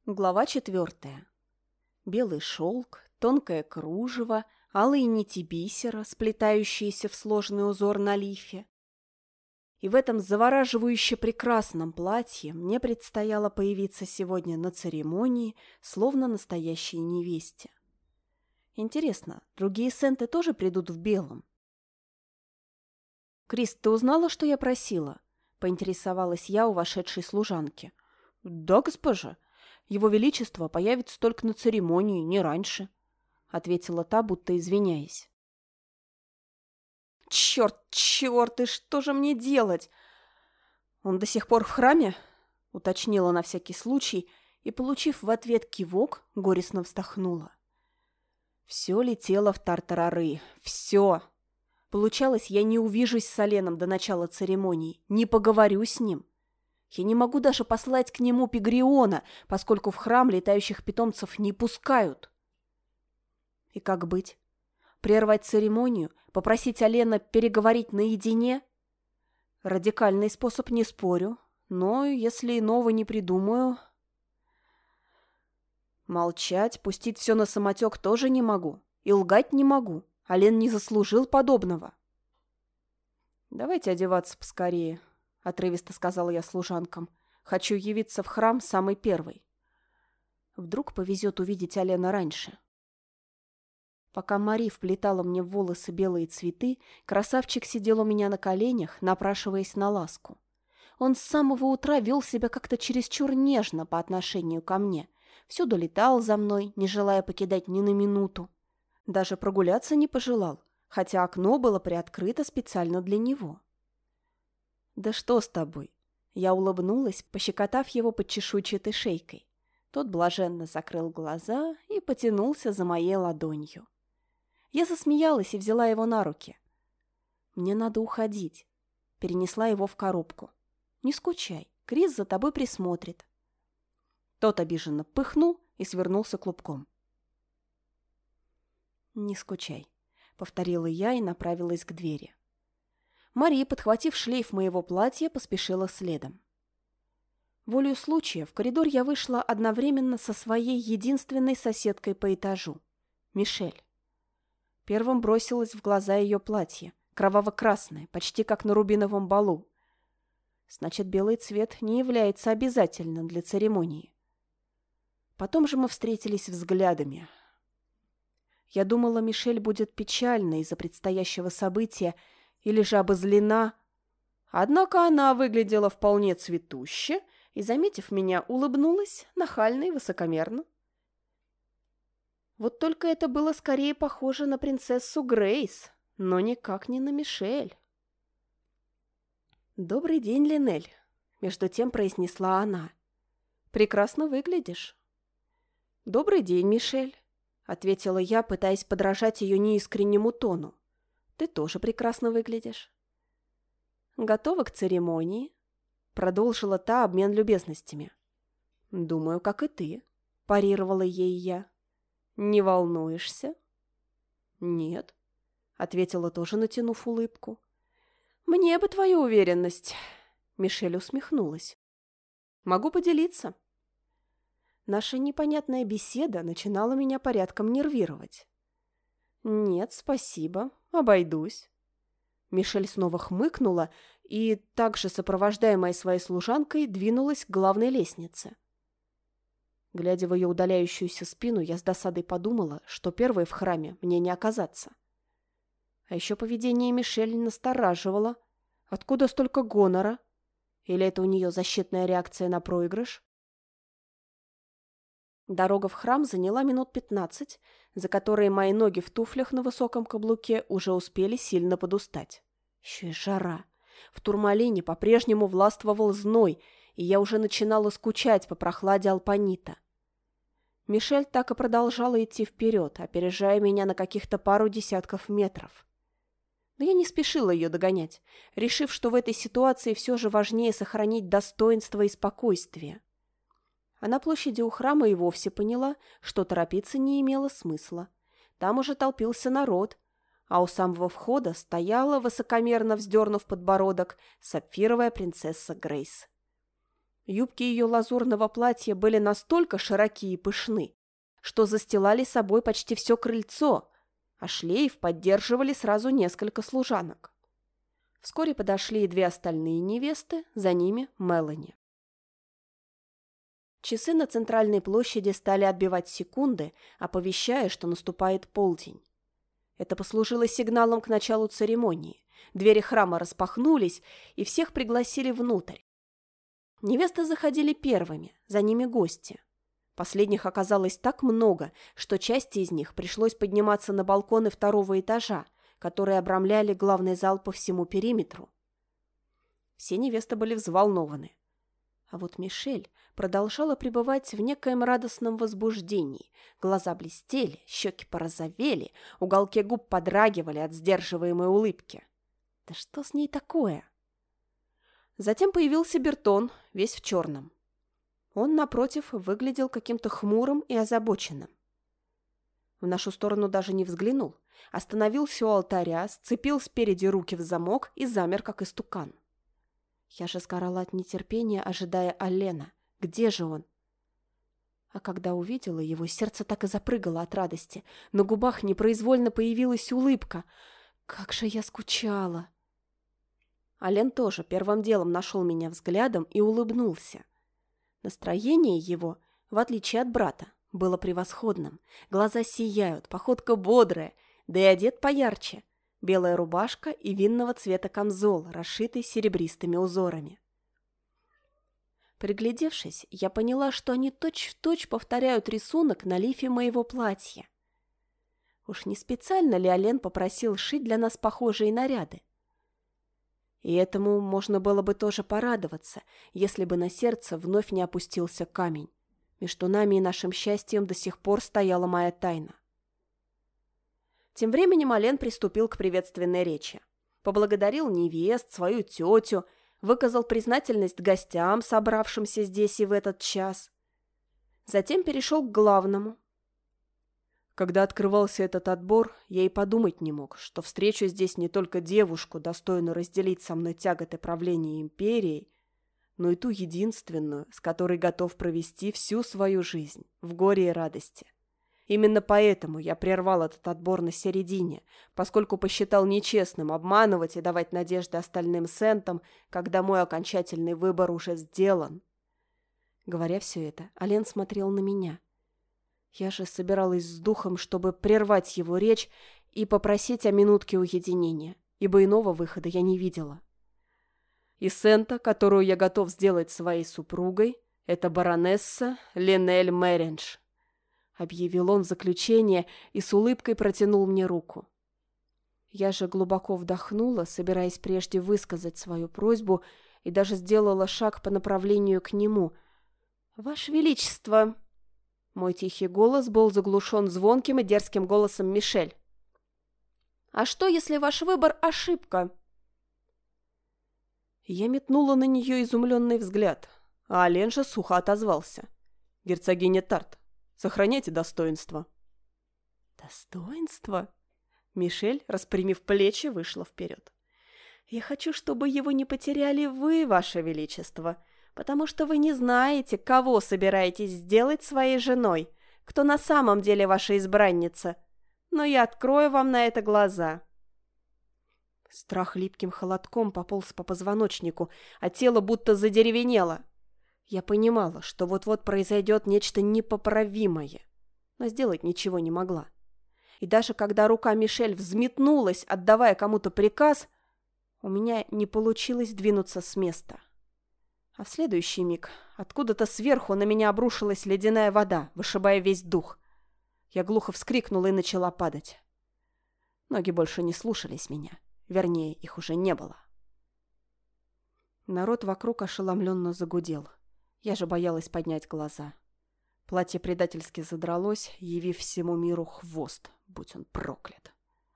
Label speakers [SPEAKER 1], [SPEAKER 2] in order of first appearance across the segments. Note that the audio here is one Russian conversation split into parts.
[SPEAKER 1] Глава 4. Белый шелк, тонкое кружево, алые нити бисера, сплетающиеся в сложный узор на лифе. И в этом завораживающе прекрасном платье мне предстояло появиться сегодня на церемонии, словно настоящей невесте. Интересно, другие сенты тоже придут в белом? «Крис, ты узнала, что я просила?» — поинтересовалась я у вошедшей служанки. «Да, госпожа. Его Величество появится только на церемонии, не раньше», — ответила та, будто извиняясь. «Черт, и что же мне делать? Он до сих пор в храме?» — уточнила на всякий случай и, получив в ответ кивок, горестно вздохнула. Все летело в тартарары, все. Получалось, я не увижусь с Оленом до начала церемонии, не поговорю с ним. Я не могу даже послать к нему Пигриона, поскольку в храм летающих питомцев не пускают. И как быть? Прервать церемонию? Попросить Олена переговорить наедине? Радикальный способ, не спорю, но если иного не придумаю... Молчать, пустить все на самотек тоже не могу. И лгать не могу. Олен не заслужил подобного. «Давайте одеваться поскорее», — отрывисто сказала я служанкам. «Хочу явиться в храм самый первый. Вдруг повезет увидеть Олена раньше». Пока Мари вплетала мне в волосы белые цветы, красавчик сидел у меня на коленях, напрашиваясь на ласку. Он с самого утра вел себя как-то чересчур нежно по отношению ко мне. Всюду летал за мной, не желая покидать ни на минуту. Даже прогуляться не пожелал, хотя окно было приоткрыто специально для него. «Да что с тобой?» Я улыбнулась, пощекотав его под чешуйчатой шейкой. Тот блаженно закрыл глаза и потянулся за моей ладонью. Я засмеялась и взяла его на руки. «Мне надо уходить», — перенесла его в коробку. «Не скучай, Крис за тобой присмотрит». Тот обиженно пыхнул и свернулся клубком. «Не скучай», — повторила я и направилась к двери. Мария, подхватив шлейф моего платья, поспешила следом. Волею случая в коридор я вышла одновременно со своей единственной соседкой по этажу — Мишель. Первым бросилось в глаза ее платье, кроваво-красное, почти как на рубиновом балу. Значит, белый цвет не является обязательным для церемонии. Потом же мы встретились взглядами. Я думала, Мишель будет печальна из-за предстоящего события или же обозлена. Однако она выглядела вполне цветуще и, заметив меня, улыбнулась нахально и высокомерно. Вот только это было скорее похоже на принцессу Грейс, но никак не на Мишель. «Добрый день, Линель», — между тем произнесла она. «Прекрасно выглядишь». «Добрый день, Мишель», — ответила я, пытаясь подражать ее неискреннему тону. «Ты тоже прекрасно выглядишь». «Готова к церемонии?» — продолжила та обмен любезностями. «Думаю, как и ты», — парировала ей я. «Не волнуешься?» «Нет», — ответила тоже, натянув улыбку. «Мне бы твою уверенность», — Мишель усмехнулась. «Могу поделиться». Наша непонятная беседа начинала меня порядком нервировать. «Нет, спасибо, обойдусь». Мишель снова хмыкнула и, также сопровождаемая своей служанкой, двинулась к главной лестнице. Глядя в ее удаляющуюся спину, я с досадой подумала, что первой в храме мне не оказаться. А еще поведение Мишель настораживало. Откуда столько гонора? Или это у нее защитная реакция на проигрыш? Дорога в храм заняла минут 15, за которые мои ноги в туфлях на высоком каблуке уже успели сильно подустать. Еще и жара. В Турмалине по-прежнему властвовал зной, и я уже начинала скучать по прохладе Алпанита. Мишель так и продолжала идти вперед, опережая меня на каких-то пару десятков метров. Но я не спешила ее догонять, решив, что в этой ситуации все же важнее сохранить достоинство и спокойствие. А на площади у храма и вовсе поняла, что торопиться не имело смысла. Там уже толпился народ, а у самого входа стояла, высокомерно вздернув подбородок, сапфировая принцесса Грейс. Юбки ее лазурного платья были настолько широки и пышны, что застилали собой почти все крыльцо, а шлейф поддерживали сразу несколько служанок. Вскоре подошли и две остальные невесты, за ними Мелани. Часы на центральной площади стали отбивать секунды, оповещая, что наступает полдень. Это послужило сигналом к началу церемонии. Двери храма распахнулись, и всех пригласили внутрь. Невесты заходили первыми, за ними гости. Последних оказалось так много, что части из них пришлось подниматься на балконы второго этажа, которые обрамляли главный зал по всему периметру. Все невесты были взволнованы. А вот Мишель продолжала пребывать в некоем радостном возбуждении. Глаза блестели, щеки порозовели, уголки губ подрагивали от сдерживаемой улыбки. Да что с ней такое? Затем появился Бертон, весь в черном. Он, напротив, выглядел каким-то хмурым и озабоченным. В нашу сторону даже не взглянул. Остановился у алтаря, сцепил спереди руки в замок и замер, как истукан. Я же сгорала от нетерпения, ожидая Аллена. Где же он? А когда увидела его, сердце так и запрыгало от радости. На губах непроизвольно появилась улыбка. Как же я скучала! Аллен тоже первым делом нашел меня взглядом и улыбнулся. Настроение его, в отличие от брата, было превосходным. Глаза сияют, походка бодрая, да и одет поярче. Белая рубашка и винного цвета камзол, расшитый серебристыми узорами. Приглядевшись, я поняла, что они точь-в-точь повторяют рисунок на лифе моего платья. Уж не специально ли Аллен попросил шить для нас похожие наряды? И этому можно было бы тоже порадоваться, если бы на сердце вновь не опустился камень. Между нами и нашим счастьем до сих пор стояла моя тайна. Тем временем Аллен приступил к приветственной речи. Поблагодарил невест, свою тетю, выказал признательность гостям, собравшимся здесь и в этот час. Затем перешел к главному. Когда открывался этот отбор, я и подумать не мог, что встречу здесь не только девушку, достойную разделить со мной тяготы правления империей, но и ту единственную, с которой готов провести всю свою жизнь в горе и радости. Именно поэтому я прервал этот отбор на середине, поскольку посчитал нечестным обманывать и давать надежды остальным сентам, когда мой окончательный выбор уже сделан. Говоря все это, Аллен смотрел на меня. Я же собиралась с духом, чтобы прервать его речь и попросить о минутке уединения, ибо иного выхода я не видела. И сента, которую я готов сделать своей супругой, это баронесса Линель Мэрендж, объявил он в заключение и с улыбкой протянул мне руку. Я же глубоко вдохнула, собираясь прежде высказать свою просьбу, и даже сделала шаг по направлению к нему. «Ваше Величество!» Мой тихий голос был заглушен звонким и дерзким голосом Мишель. «А что, если ваш выбор – ошибка?» Я метнула на нее изумленный взгляд, а Аллен же сухо отозвался. «Герцогиня Тарт, сохраняйте достоинство». «Достоинство?» Мишель, распрямив плечи, вышла вперед. «Я хочу, чтобы его не потеряли вы, ваше величество, потому что вы не знаете, кого собираетесь сделать своей женой, кто на самом деле ваша избранница. Но я открою вам на это глаза». Страх липким холодком пополз по позвоночнику, а тело будто задеревенело. Я понимала, что вот-вот произойдет нечто непоправимое, но сделать ничего не могла. И даже когда рука Мишель взметнулась, отдавая кому-то приказ, у меня не получилось двинуться с места. А в следующий миг откуда-то сверху на меня обрушилась ледяная вода, вышибая весь дух. Я глухо вскрикнула и начала падать. Ноги больше не слушались меня. Вернее, их уже не было. Народ вокруг ошеломленно загудел. Я же боялась поднять глаза. Платье предательски задралось, явив всему миру хвост, будь он проклят.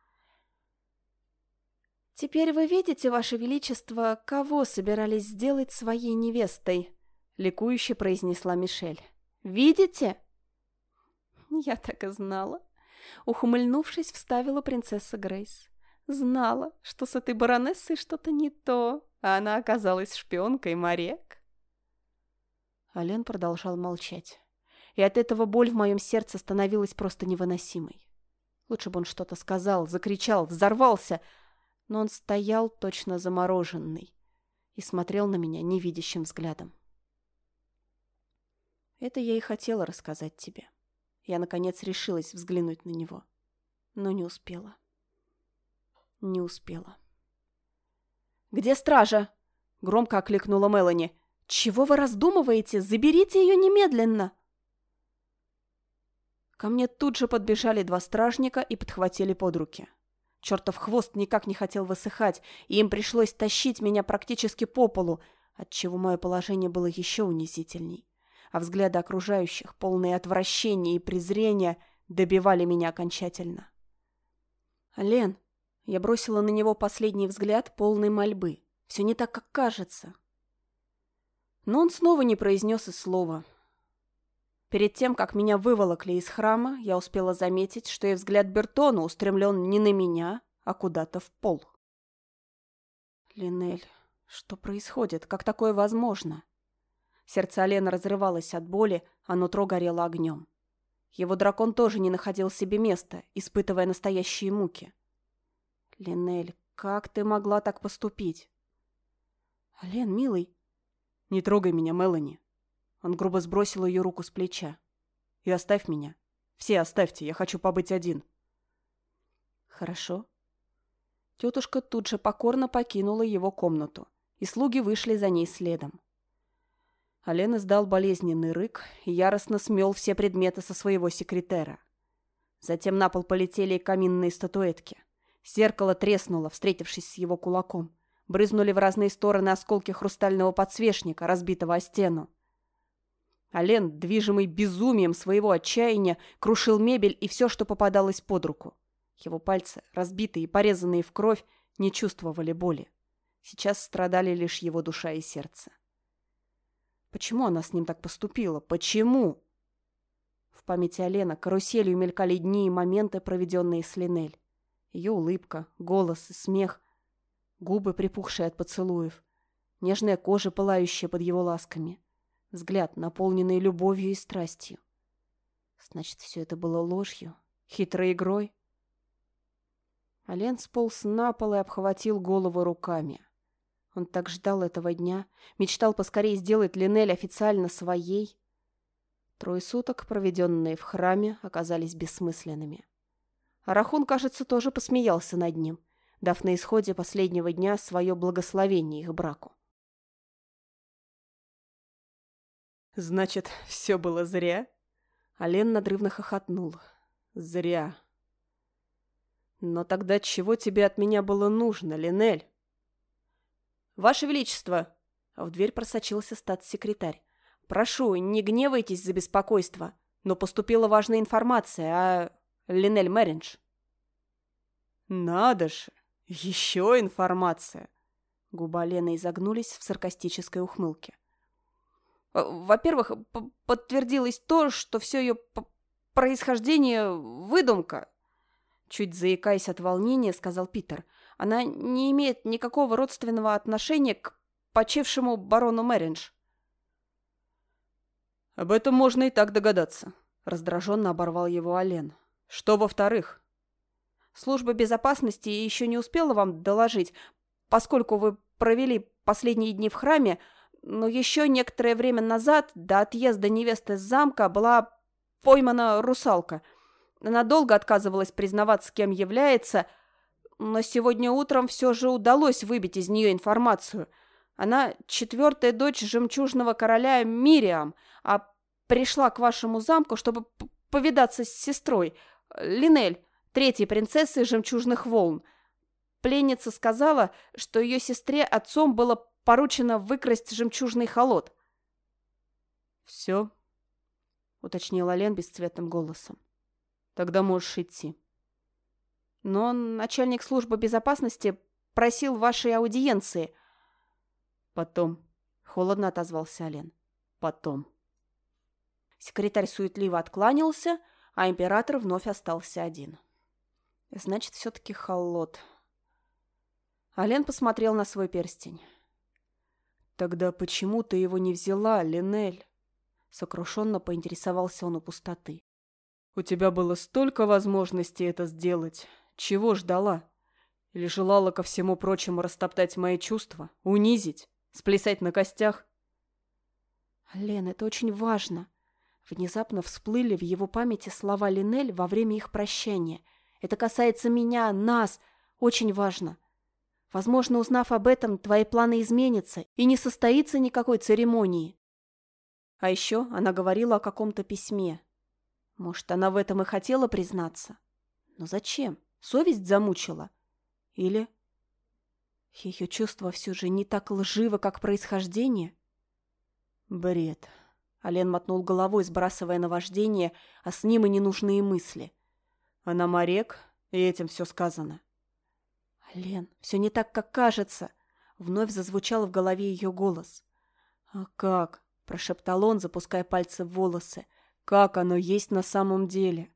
[SPEAKER 1] «Теперь вы видите, ваше величество, кого собирались сделать своей невестой?» — ликующе произнесла Мишель. «Видите?» «Я так и знала», — ухмыльнувшись, вставила принцесса Грейс. «Знала, что с этой баронессой что-то не то, а она оказалась шпионкой Марек». Ален продолжал молчать. И от этого боль в моем сердце становилась просто невыносимой. Лучше бы он что-то сказал, закричал, взорвался, но он стоял точно замороженный и смотрел на меня невидящим взглядом. Это я и хотела рассказать тебе. Я, наконец, решилась взглянуть на него, но не успела. Не успела. «Где стража?» — громко окликнула Мелани. «Чего вы раздумываете? Заберите ее немедленно!» Ко мне тут же подбежали 2 стражника и подхватили под руки. Чертов хвост никак не хотел высыхать, и им пришлось тащить меня практически по полу, отчего мое положение было еще унизительней. А взгляды окружающих, полные отвращения и презрения, добивали меня окончательно. «Лен!» — я бросила на него последний взгляд, полный мольбы. «Все не так, как кажется». Но он снова не произнес и слова. Перед тем, как меня выволокли из храма, я успела заметить, что и взгляд Бертона устремлен не на меня, а куда-то в пол. «Линель, что происходит? Как такое возможно?» Сердце Алена разрывалось от боли, а нутро горело огнем. Его дракон тоже не находил себе места, испытывая настоящие муки. «Линель, как ты могла так поступить?» «Ален, милый...» «Не трогай меня, Мелани!» Он грубо сбросил ее руку с плеча. «И оставь меня. Все оставьте, я хочу побыть один». «Хорошо». Тетушка тут же покорно покинула его комнату, и слуги вышли за ней следом. Ален издал болезненный рык и яростно смел все предметы со своего секретера. Затем на пол полетели и каминные статуэтки. Зеркало треснуло, встретившись с его кулаком. Брызнули в разные стороны осколки хрустального подсвечника, разбитого о стену. Ален, движимый безумием своего отчаяния, крушил мебель и все, что попадалось под руку. Его пальцы, разбитые и порезанные в кровь, не чувствовали боли. Сейчас страдали лишь его душа и сердце. Почему она с ним так поступила? Почему? В памяти Алена каруселью мелькали дни и моменты, проведенные с Линель. Ее улыбка, голос и смех, губы, припухшие от поцелуев, нежная кожа, пылающая под его ласками, взгляд, наполненный любовью и страстью. Значит, все это было ложью, хитрой игрой. Ален сполз на пол и обхватил голову руками. Он так ждал этого дня, мечтал поскорее сделать Линель официально своей. 3 суток, проведенные в храме, оказались бессмысленными. Арахун, кажется, тоже посмеялся над ним, дав на исходе последнего дня свое благословение их браку. «Значит, все было зря?» Ален надрывно хохотнул. «Зря. Но тогда чего тебе от меня было нужно, Линель?» «Ваше Величество!» В дверь просочился статс-секретарь. «Прошу, не гневайтесь за беспокойство, но поступила важная информация о Линель Мэриндж». «Надо же! Еще информация!» Губы Лены изогнулись в саркастической ухмылке. «Во-первых, подтвердилось то, что все ее происхождение – выдумка». Чуть заикаясь от волнения, сказал Питер. «Она не имеет никакого родственного отношения к почившему барону Мэриндж». «Об этом можно и так догадаться», – раздраженно оборвал его Ален. «Что во-вторых?» «Служба безопасности еще не успела вам доложить, поскольку вы провели последние дни в храме, но еще некоторое время назад, до отъезда невесты с замка, была поймана русалка. Она долго отказывалась признаваться, кем является, но сегодня утром все же удалось выбить из нее информацию. Она 4-я дочь жемчужного короля Мириам, а пришла к вашему замку, чтобы повидаться с сестрой, Линель, 3-й принцессой жемчужных волн. Пленница сказала, что ее сестре отцом было поручено выкрасть жемчужный холод». «Все?» — уточнил Ален бесцветным голосом. «Тогда можешь идти». «Но начальник службы безопасности просил вашей аудиенции». «Потом», — холодно отозвался Ален. «Потом». Секретарь суетливо откланялся, а император вновь остался один. «Значит, все-таки холод». Ален посмотрел на свой перстень. «Тогда почему ты его не взяла, Линель?» Сокрушенно поинтересовался он у пустоты.
[SPEAKER 2] «У тебя было столько возможностей это сделать. Чего ждала? Или желала ко всему прочему растоптать мои чувства, унизить, сплясать на костях?»
[SPEAKER 1] «Лен, это очень важно». Внезапно всплыли в его памяти слова Линель во время их прощания. «Это касается меня, нас. Очень важно. Возможно, узнав об этом, твои планы изменятся, и не состоится никакой церемонии». А еще она говорила о каком-то письме. Может, она в этом и хотела признаться? Но зачем? Совесть замучила? Или ее чувство все же не так лживо, как происхождение? Бред. Ален мотнул головой, сбрасывая наваждение, а с ним и ненужные мысли.
[SPEAKER 2] Она моряк, и этим все сказано.
[SPEAKER 1] Ален, все не так, как кажется. Вновь зазвучал в голове ее голос.
[SPEAKER 2] «А как?» – прошептал он, запуская пальцы в волосы. «Как оно есть на самом деле?»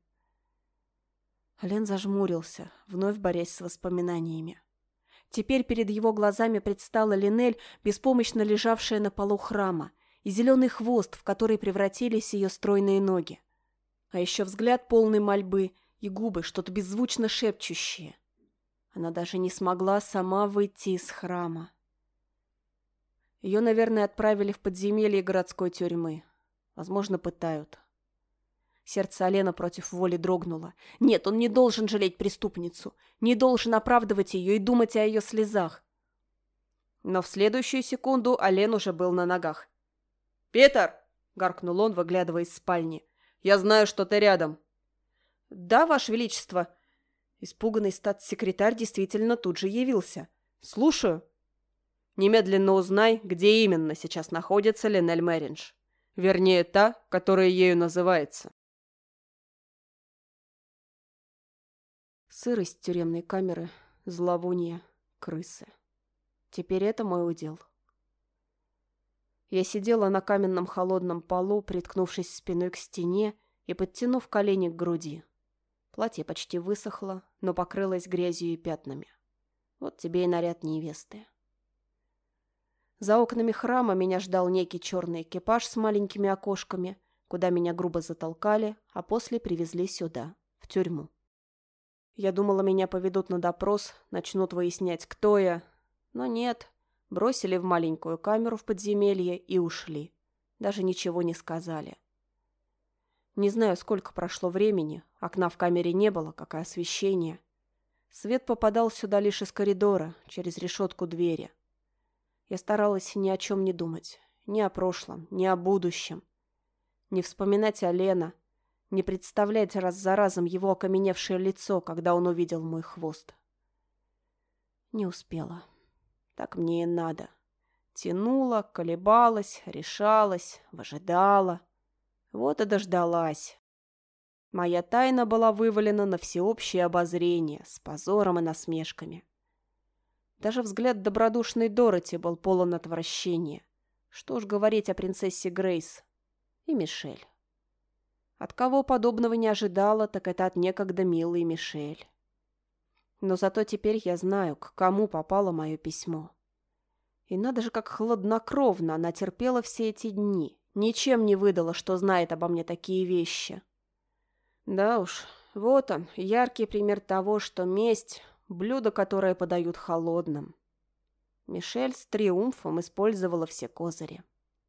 [SPEAKER 1] Ален зажмурился, вновь борясь с воспоминаниями. Теперь перед его глазами предстала Линель, беспомощно лежавшая на полу храма, и зеленый хвост, в который превратились ее стройные ноги. А еще взгляд полный мольбы и губы, что-то беззвучно шепчущие. Она даже не смогла сама выйти из храма. Ее, наверное, отправили в подземелье городской тюрьмы. Возможно, пытают. Сердце Алена против воли дрогнуло. Нет, он не должен жалеть преступницу, не должен оправдывать ее и думать о ее слезах. Но в следующую секунду Ален уже был на ногах.
[SPEAKER 2] «Питер!» — гаркнул он, выглядывая из спальни. «Я знаю, что ты рядом».
[SPEAKER 1] «Да, Ваше Величество». Испуганный статс-секретарь действительно тут же явился.
[SPEAKER 2] «Слушаю. Немедленно узнай, где именно сейчас находится Линель Мэринж. Вернее, та, которая ею называется».
[SPEAKER 1] Сырость тюремной камеры, зловоние, крысы. Теперь это мой удел. Я сидела на каменном холодном полу, приткнувшись спиной к стене и подтянув колени к груди. Платье почти высохло, но покрылось грязью и пятнами. Вот тебе и наряд невесты. За окнами храма меня ждал некий черный экипаж с маленькими окошками, куда меня грубо затолкали, а после привезли сюда, в тюрьму. Я думала, меня поведут на допрос, начнут выяснять, кто я. Но нет, бросили в маленькую камеру в подземелье и ушли. Даже ничего не сказали. Не знаю, сколько прошло времени, окна в камере не было, как и освещение. Свет попадал сюда лишь из коридора, через решетку двери. Я старалась ни о чем не думать, ни о прошлом, ни о будущем. Не вспоминать Алена, не представлять раз за разом его окаменевшее лицо, когда он увидел мой хвост. Не успела. Так мне и надо. Тянула, колебалась, решалась, выжидала. Вот и дождалась. Моя тайна была вывалена на всеобщее обозрение с позором и насмешками. Даже взгляд добродушной Дороти был полон отвращения. Что уж говорить о принцессе Грейс и Мишель. От кого подобного не ожидала, так это от некогда милой Мишель. Но зато теперь я знаю, к кому попало мое письмо. И надо же, как хладнокровно она терпела все эти дни. Ничем не выдала, что знает обо мне такие вещи. Да уж, вот он, яркий пример того, что месть – блюдо, которое подают холодным. Мишель с триумфом использовала все козыри.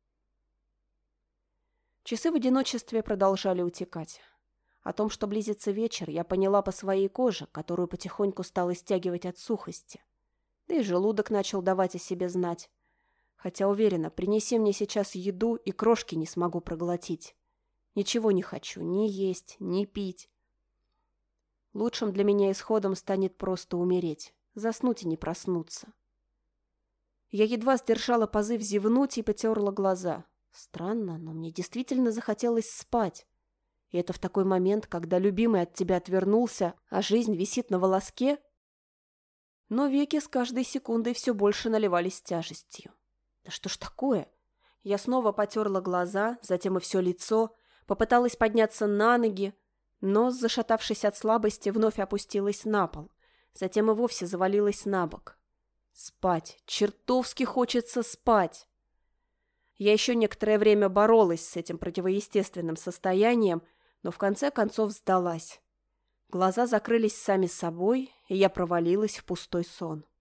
[SPEAKER 1] Часы в одиночестве продолжали утекать. О том, что близится вечер, я поняла по своей коже, которую потихоньку стала стягивать от сухости. Да и желудок начал давать о себе знать. Хотя, уверена, принеси мне сейчас еду, и крошки не смогу проглотить. Ничего не хочу ни есть, ни пить. Лучшим для меня исходом станет просто умереть, заснуть и не проснуться. Я едва сдержала позыв зевнуть и потерла глаза. Странно, но мне действительно захотелось спать. И это в такой момент, когда любимый от тебя отвернулся, а жизнь висит на волоске. Но веки с каждой секундой все больше наливались тяжестью. Да что ж такое? Я снова потерла глаза, затем и все лицо, попыталась подняться на ноги, но, зашатавшись от слабости, вновь опустилась на пол, затем и вовсе завалилась на бок. Спать, чертовски хочется спать. Я еще некоторое время боролась с этим противоестественным состоянием, но в конце концов сдалась. Глаза закрылись сами собой, и я провалилась в пустой сон.